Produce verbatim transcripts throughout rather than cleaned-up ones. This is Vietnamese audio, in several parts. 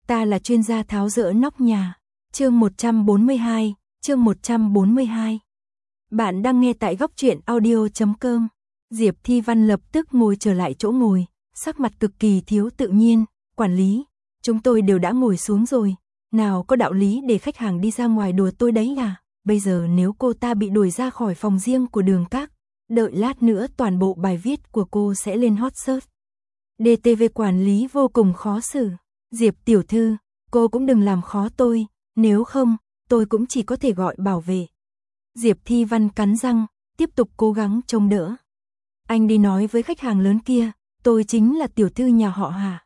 ta là chuyên gia tháo dỡ nóc nhà. Chương một trăm bốn mươi hai, chương một trăm bốn mươi hai. Bạn đang nghe tại góc truyện audio chấm com. Diệp Thi Văn lập tức ngồi trở lại chỗ ngồi, sắc mặt cực kỳ thiếu tự nhiên. Quản lý, chúng tôi đều đã ngồi xuống rồi, nào có đạo lý để khách hàng đi ra ngoài đùa tôi đấy à? Bây giờ nếu cô ta bị đuổi ra khỏi phòng riêng của Đường Các, đợi lát nữa toàn bộ bài viết của cô sẽ lên hot search. đê tê vê quản lý vô cùng khó xử. Diệp tiểu thư, cô cũng đừng làm khó tôi, nếu không, tôi cũng chỉ có thể gọi bảo vệ. Diệp Thi Văn cắn răng, tiếp tục cố gắng chống đỡ. Anh đi nói với khách hàng lớn kia, tôi chính là tiểu thư nhà họ Hạ.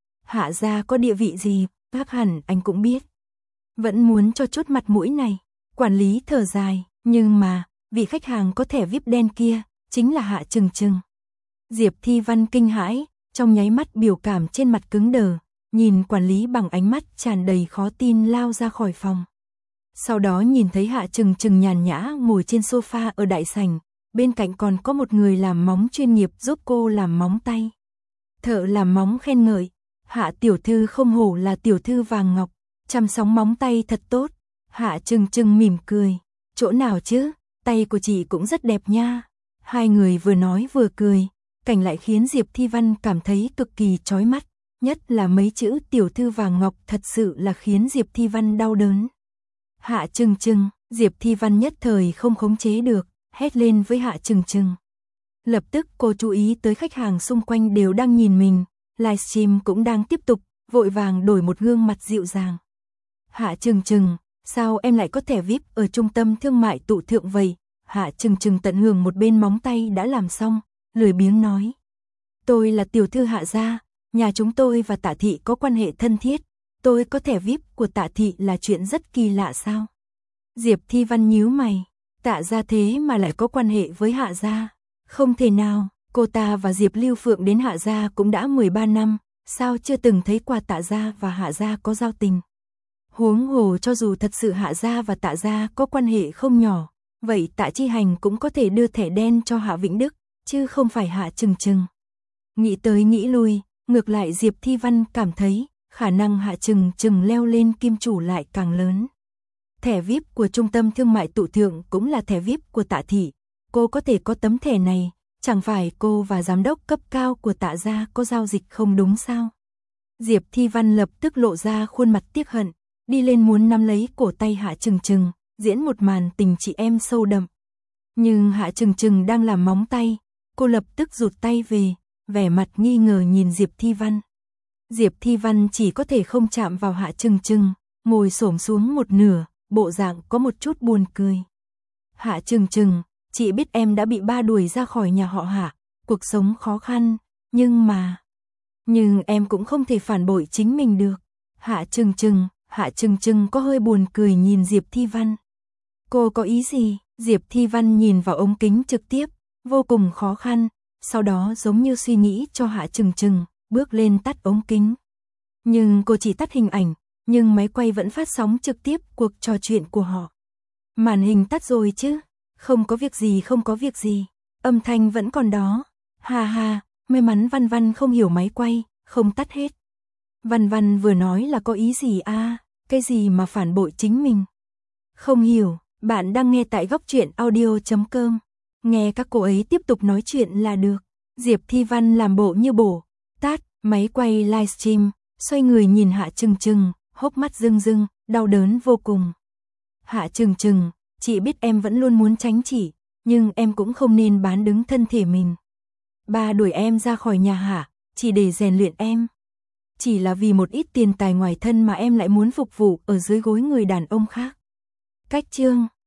Hạ gia có địa vị gì, chắc hẳn anh cũng biết. Vẫn muốn cho chút mặt mũi này. Quản lý thở dài, nhưng mà, vị khách hàng có thẻ vi ai pi đen kia, chính là Hạ Trừng Trừng. Diệp Thi Văn kinh hãi, trong nháy mắt biểu cảm trên mặt cứng đờ, nhìn quản lý bằng ánh mắt tràn đầy khó tin lao ra khỏi phòng. Sau đó nhìn thấy Hạ Trừng Trừng nhàn nhã ngồi trên sofa ở đại sảnh, bên cạnh còn có một người làm móng chuyên nghiệp giúp cô làm móng tay. Thợ làm móng khen ngợi, Hạ tiểu thư không hổ là tiểu thư vàng ngọc, chăm sóc móng tay thật tốt. Hạ Trừng Trừng mỉm cười, chỗ nào chứ, tay của chị cũng rất đẹp nha. Hai người vừa nói vừa cười, cảnh lại khiến Diệp Thi Văn cảm thấy cực kỳ chói mắt, nhất là mấy chữ tiểu thư vàng ngọc thật sự là khiến Diệp Thi Văn đau đớn. Hạ Trừng Trừng, Diệp Thi Văn nhất thời không khống chế được, hét lên với Hạ Trừng Trừng. Lập tức cô chú ý tới khách hàng xung quanh đều đang nhìn mình, livestream cũng đang tiếp tục, vội vàng đổi một gương mặt dịu dàng. Hạ Trừng Trừng, sao em lại có thẻ vi ai pi ở trung tâm thương mại tụ thượng vậy? Hạ Trừng Trừng tận hưởng một bên móng tay đã làm xong, lười biếng nói. Tôi là tiểu thư Hạ gia, nhà chúng tôi và Tạ thị có quan hệ thân thiết, tôi có thẻ vi ai pi của Tạ thị là chuyện rất kỳ lạ sao? Diệp Thi Văn nhíu mày, Tạ gia thế mà lại có quan hệ với Hạ gia? Không thể nào, cô ta và Diệp Lưu Phượng đến Hạ gia cũng đã mười ba năm, sao chưa từng thấy qua Tạ gia và Hạ gia có giao tình? Huống hồ cho dù thật sự Hạ gia và Tạ gia có quan hệ không nhỏ, vậy Tạ Chi Hành cũng có thể đưa thẻ đen cho Hạ Vĩnh Đức, chứ không phải Hạ Trừng Trừng. Nghĩ tới nghĩ lui, ngược lại Diệp Thi Văn cảm thấy khả năng Hạ Trừng Trừng leo lên kim chủ lại càng lớn. Thẻ vi ai pi của trung tâm thương mại tụ thượng cũng là thẻ vi ai pi của Tạ thị, cô có thể có tấm thẻ này, chẳng phải cô và giám đốc cấp cao của Tạ gia có giao dịch không đúng sao? Diệp Thi Văn lập tức lộ ra khuôn mặt tiếc hận, đi lên muốn nắm lấy cổ tay Hạ Trừng Trừng, diễn một màn tình chị em sâu đậm. Nhưng Hạ Trừng Trừng đang làm móng tay, cô lập tức rụt tay về, vẻ mặt nghi ngờ nhìn Diệp Thi Văn. Diệp Thi Văn chỉ có thể không chạm vào Hạ Trừng Trừng, ngồi xổm xuống một nửa, bộ dạng có một chút buồn cười. Hạ Trừng Trừng, chị biết em đã bị ba đuổi ra khỏi nhà họ Hạ, cuộc sống khó khăn, nhưng mà... Nhưng em cũng không thể phản bội chính mình được. Hạ Trừng Trừng, Hạ Trừng Trừng có hơi buồn cười nhìn Diệp Thi Văn. Cô có ý gì? Diệp Thi Văn nhìn vào ống kính trực tiếp, vô cùng khó khăn, sau đó giống như suy nghĩ cho Hạ Trừng Trừng, bước lên tắt ống kính. Nhưng cô chỉ tắt hình ảnh, nhưng máy quay vẫn phát sóng trực tiếp cuộc trò chuyện của họ. Màn hình tắt rồi chứ? Không có việc gì, không có việc gì. Âm thanh vẫn còn đó. Ha ha, may mắn Văn Văn không hiểu máy quay, không tắt hết. Văn Văn vừa nói là có ý gì a? À, cái gì mà phản bội chính mình? Không hiểu, bạn đang nghe tại góc truyện audio chấm com. Nghe các cô ấy tiếp tục nói chuyện là được. Diệp Thi Văn làm bộ như bổ, tát, máy quay livestream, xoay người nhìn Hạ Trừng Trừng, hốc mắt rưng rưng, đau đớn vô cùng. Hạ Trừng Trừng, chị biết em vẫn luôn muốn tránh chị, nhưng em cũng không nên bán đứng thân thể mình. Ba đuổi em ra khỏi nhà Hạ, chỉ để rèn luyện em. Chỉ là vì một ít tiền tài ngoài thân mà em lại muốn phục vụ ở dưới gối người đàn ông khác. Cách chương